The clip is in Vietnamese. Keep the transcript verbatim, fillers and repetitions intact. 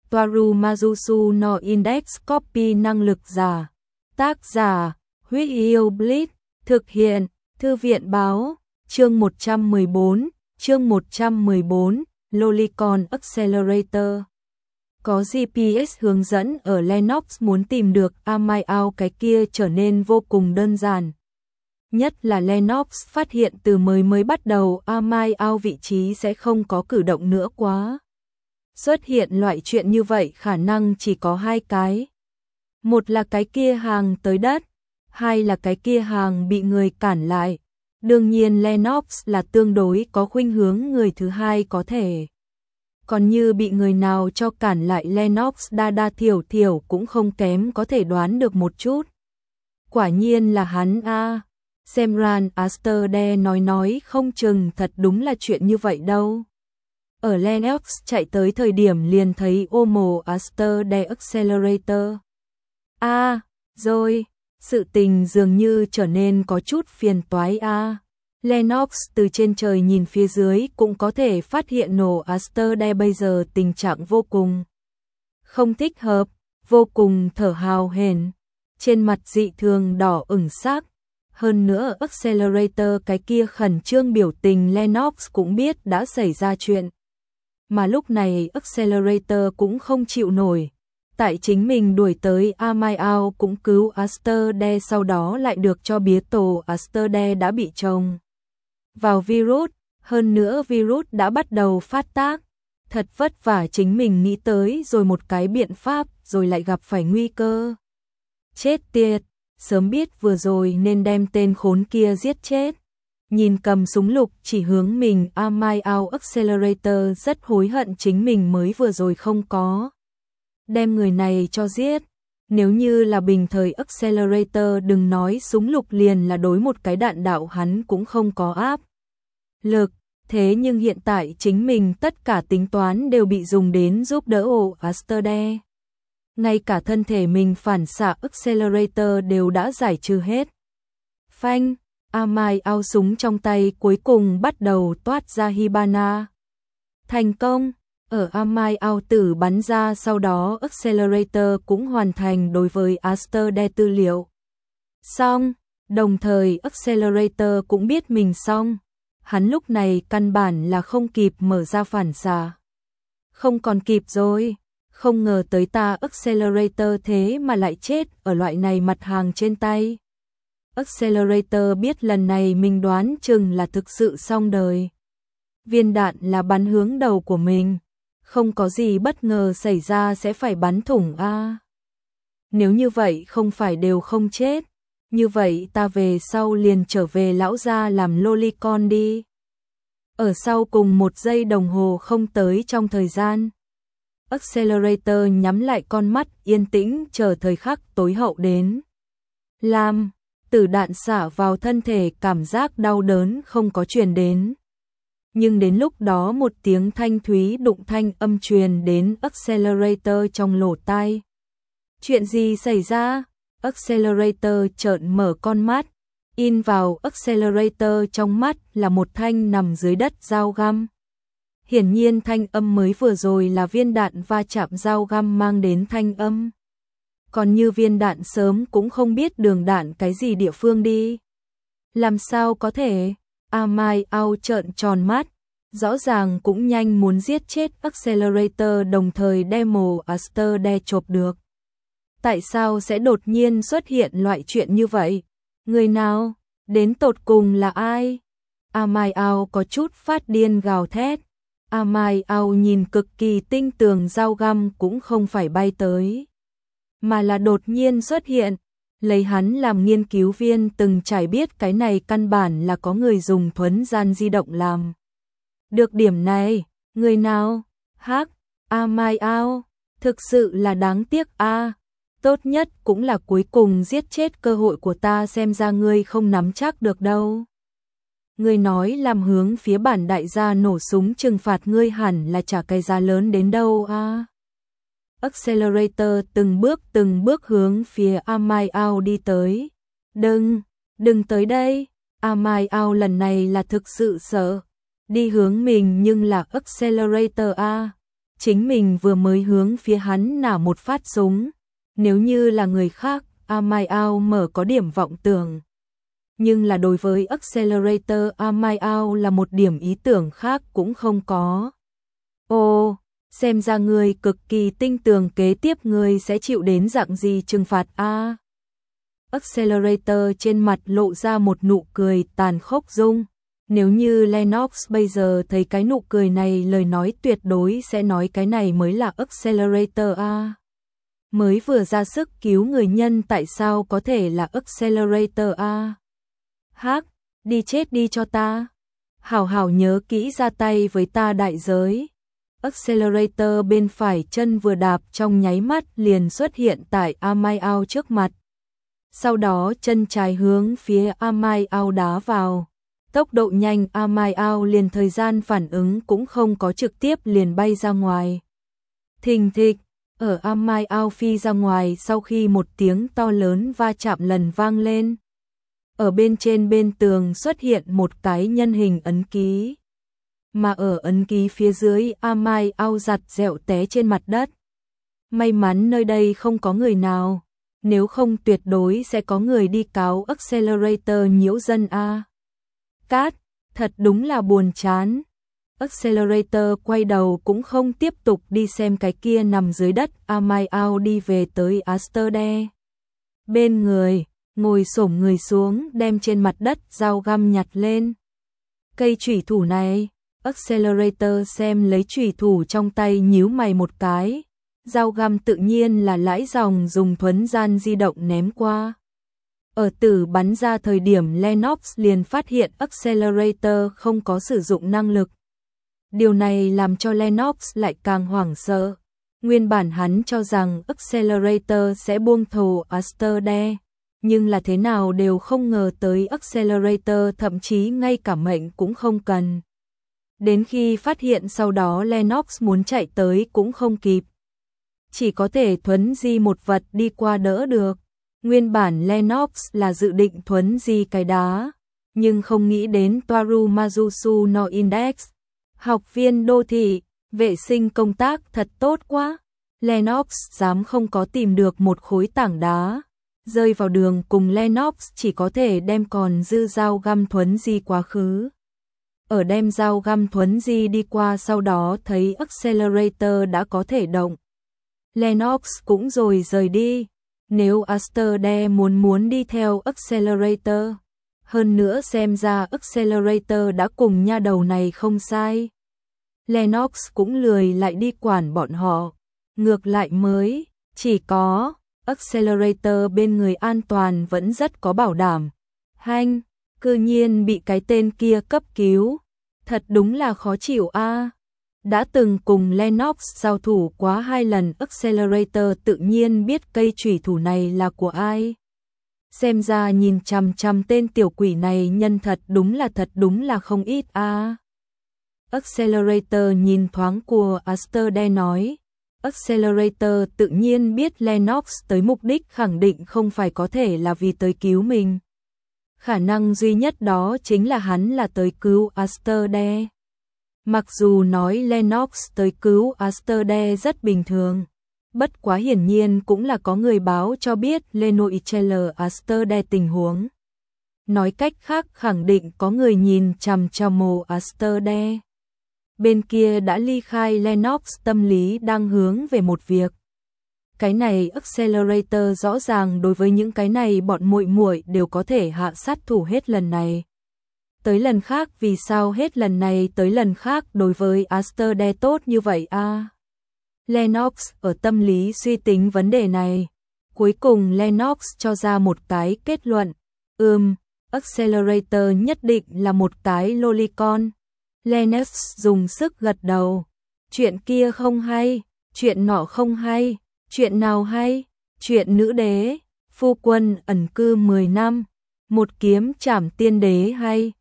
Toaru Majusu no Index Copy năng lực giả. Tác giả, Huyết Yêu Blitz, thực hiện, Thư viện báo, chương một trăm mười bốn, chương một trăm mười bốn, Lolicon Accelerator. Có giê pê ét hướng dẫn ở Lennox, muốn tìm được Amiao cái kia trở nên vô cùng đơn giản. Nhất là Lennox phát hiện từ mới mới bắt đầu Amiao vị trí sẽ không có cử động nữa quá. Xuất hiện loại chuyện như vậy khả năng chỉ có hai cái. Một là cái kia hàng tới đất, hai là cái kia hàng bị người cản lại. Đương nhiên Lennox là tương đối có khuynh hướng người thứ hai có thể. Còn như bị người nào cho cản lại Lennox đa đa thiểu thiểu cũng không kém có thể đoán được một chút. Quả nhiên là hắn a. À. Semran Asterde nói nói không chừng thật đúng là chuyện như vậy đâu. Ở Lennox chạy tới thời điểm liền thấy Omo Asterde Accelerator. A, à, rồi, sự tình dường như trở nên có chút phiền toái a. À. Lennox từ trên trời nhìn phía dưới cũng có thể phát hiện nổ Asterde bây giờ tình trạng vô cùng không thích hợp, vô cùng thở hào hển, trên mặt dị thường đỏ ửng sắc. Hơn nữa Accelerator cái kia khẩn trương biểu tình Lennox cũng biết đã xảy ra chuyện. Mà lúc này Accelerator cũng không chịu nổi. Tại chính mình đuổi tới Amiao cũng cứu Asterde, sau đó lại được cho biết tổ Asterde đã bị trồng vào virus, hơn nữa virus đã bắt đầu phát tác. Thật vất vả chính mình nghĩ tới rồi một cái biện pháp rồi lại gặp phải nguy cơ. Chết tiệt, sớm biết vừa rồi nên đem tên khốn kia giết chết. Nhìn cầm súng lục chỉ hướng mình Amiao Accelerator rất hối hận chính mình mới vừa rồi không có đem người này cho giết. Nếu như là bình thời Accelerator đừng nói súng lục liền là đối một cái đạn đạo hắn cũng không có áp lực. Thế nhưng hiện tại chính mình tất cả tính toán đều bị dùng đến giúp đỡ ổ Asterde. Ngay cả thân thể mình phản xạ Accelerator đều đã giải trừ hết. Phanh, Amiao súng trong tay cuối cùng bắt đầu toát ra Hibana. Thành công, ở Amiao tử bắn ra sau đó Accelerator cũng hoàn thành đối với Asterde tư liệu. Xong, đồng thời Accelerator cũng biết mình xong. Hắn lúc này căn bản là không kịp mở ra phản xạ. Không còn kịp rồi. Không ngờ tới ta Accelerator thế mà lại chết ở loại này mặt hàng trên tay. Accelerator biết lần này mình đoán chừng là thực sự xong đời. Viên đạn là bắn hướng đầu của mình. Không có gì bất ngờ xảy ra sẽ phải bắn thủng a. À. Nếu như vậy không phải đều không chết. Như vậy ta về sau liền trở về lão gia làm Lolicon đi. Ở sau cùng một giây đồng hồ không tới trong thời gian. Accelerator nhắm lại con mắt yên tĩnh chờ thời khắc tối hậu đến. Làm, tử đạn xả vào thân thể cảm giác đau đớn không có truyền đến. Nhưng đến lúc đó một tiếng thanh thúy đụng thanh âm truyền đến Accelerator trong lỗ tai. Chuyện gì xảy ra? Accelerator trợn mở con mắt. In vào Accelerator trong mắt là một thanh nằm dưới đất dao găm. Hiển nhiên thanh âm mới vừa rồi là viên đạn va chạm dao găm mang đến thanh âm. Còn như viên đạn sớm cũng không biết đường đạn cái gì địa phương đi. Làm sao có thể? Amiao trợn tròn mắt. Rõ ràng cũng nhanh muốn giết chết Accelerator đồng thời demo Asterde chộp được. Tại sao sẽ đột nhiên xuất hiện loại chuyện như vậy? Người nào? Đến tột cùng là ai? Amiao có chút phát điên gào thét. Amiao nhìn cực kỳ tinh tường dao găm cũng không phải bay tới, mà là đột nhiên xuất hiện. Lấy hắn làm nghiên cứu viên từng trải biết cái này căn bản là có người dùng thuấn gian di động làm. Được điểm này, người nào? Hắc, Amiao, thực sự là đáng tiếc a. À. Tốt nhất cũng là cuối cùng giết chết cơ hội của ta, xem ra ngươi không nắm chắc được đâu. Ngươi nói làm hướng phía bản đại gia nổ súng trừng phạt ngươi hẳn là trả cái giá lớn đến đâu a. À. Accelerator từng bước từng bước hướng phía Amiao đi tới. Đừng, đừng tới đây. Amiao lần này là thực sự sợ. Đi hướng mình nhưng là Accelerator a. chính mình vừa mới hướng phía hắn nả một phát súng. Nếu như là người khác, Amiao mở có điểm vọng tưởng. Nhưng là đối với Accelerator, Amiao là một điểm ý tưởng khác cũng không có. Ô, xem ra người cực kỳ tinh tường, kế tiếp người sẽ chịu đến dạng gì trừng phạt a? Accelerator trên mặt lộ ra một nụ cười tàn khốc dung. Nếu như Lennox bây giờ thấy cái nụ cười này, lời nói tuyệt đối sẽ nói cái này mới là Accelerator a. Mới vừa ra sức cứu người nhân, tại sao có thể là Accelerator a? Hắc, đi chết đi cho ta. Hảo hảo nhớ kỹ ra tay với ta đại giới. Accelerator bên phải chân vừa đạp, trong nháy mắt liền xuất hiện tại Amiao trước mặt. Sau đó chân trái hướng phía Amiao đá vào. Tốc độ nhanh, Amiao liền thời gian phản ứng cũng không có, trực tiếp liền bay ra ngoài. Thình thịch, ở Amiao phi ra ngoài sau khi một tiếng to lớn va chạm lần vang lên. Ở bên trên bên tường xuất hiện một cái nhân hình ấn ký. Mà ở ấn ký phía dưới, Amiao giặt dẹo té trên mặt đất. May mắn nơi đây không có người nào, nếu không tuyệt đối sẽ có người đi cáo Accelerator nhiễu dân a. Cát, thật đúng là buồn chán. Accelerator quay đầu cũng không tiếp tục đi xem cái kia nằm dưới đất. Amiao đi về tới Asterday. Bên người, ngồi xổm người xuống, đem trên mặt đất dao găm nhặt lên. Cây chủy thủ này, Accelerator xem lấy chủy thủ trong tay nhíu mày một cái. Dao găm tự nhiên là lãi dòng dùng thuấn gian di động ném qua. Ở tử bắn ra thời điểm, Lennox liền phát hiện Accelerator không có sử dụng năng lực. Điều này làm cho Lennox lại càng hoảng sợ. Nguyên bản hắn cho rằng Accelerator sẽ buông thù Asterday, nhưng là thế nào đều không ngờ tới Accelerator thậm chí ngay cả mệnh cũng không cần. Đến khi phát hiện sau đó, Lennox muốn chạy tới cũng không kịp. Chỉ có thể thuấn di một vật đi qua đỡ được. Nguyên bản Lennox là dự định thuấn di cái đá, nhưng không nghĩ đến Toaru Mazusu no Index. Học viên đô thị, vệ sinh công tác thật tốt quá. Lennox dám không có tìm được một khối tảng đá. Rơi vào đường cùng, Lennox chỉ có thể đem còn dư dao găm thuấn di quá khứ. Ở đem dao găm thuấn di đi qua sau đó thấy Accelerator đã có thể động. Lennox cũng rồi rời đi. Nếu Asterday muốn muốn đi theo Accelerator, hơn nữa xem ra Accelerator đã cùng nha đầu này không sai. Lennox cũng lười lại đi quản bọn họ, ngược lại mới, chỉ có Accelerator bên người an toàn vẫn rất có bảo đảm. Hanh, cư nhiên bị cái tên kia cấp cứu, thật đúng là khó chịu a. Đã từng cùng Lennox giao thủ quá hai lần, Accelerator tự nhiên biết cây chủy thủ này là của ai. Xem ra nhìn chằm chằm tên tiểu quỷ này nhân thật đúng là thật đúng là không ít a. À. Accelerator nhìn thoáng của Asterday nói. Accelerator tự nhiên biết Lennox tới mục đích khẳng định không phải có thể là vì tới cứu mình. Khả năng duy nhất đó chính là hắn là tới cứu Asterday. Mặc dù nói Lennox tới cứu Asterday rất bình thường, bất quá hiển nhiên cũng là có người báo cho biết Lenoichel Asterday tình huống. Nói cách khác, khẳng định có người nhìn chằm chằm mồ Asterday. Bên kia đã ly khai, Lennox tâm lý đang hướng về một việc. Cái này Accelerator rõ ràng đối với những cái này bọn muội muội đều có thể hạ sát thủ hết lần này tới lần khác, vì sao hết lần này tới lần khác đối với Asterday tốt như vậy a? À? Lennox ở tâm lý suy tính vấn đề này. Cuối cùng Lennox cho ra một cái kết luận. Ừm, Accelerator nhất định là một cái lolicon. Lennox dùng sức gật đầu. Chuyện kia không hay, chuyện nọ không hay, chuyện nào hay? Chuyện nữ đế, phu quân ẩn cư mười năm, một kiếm trảm tiên đế hay?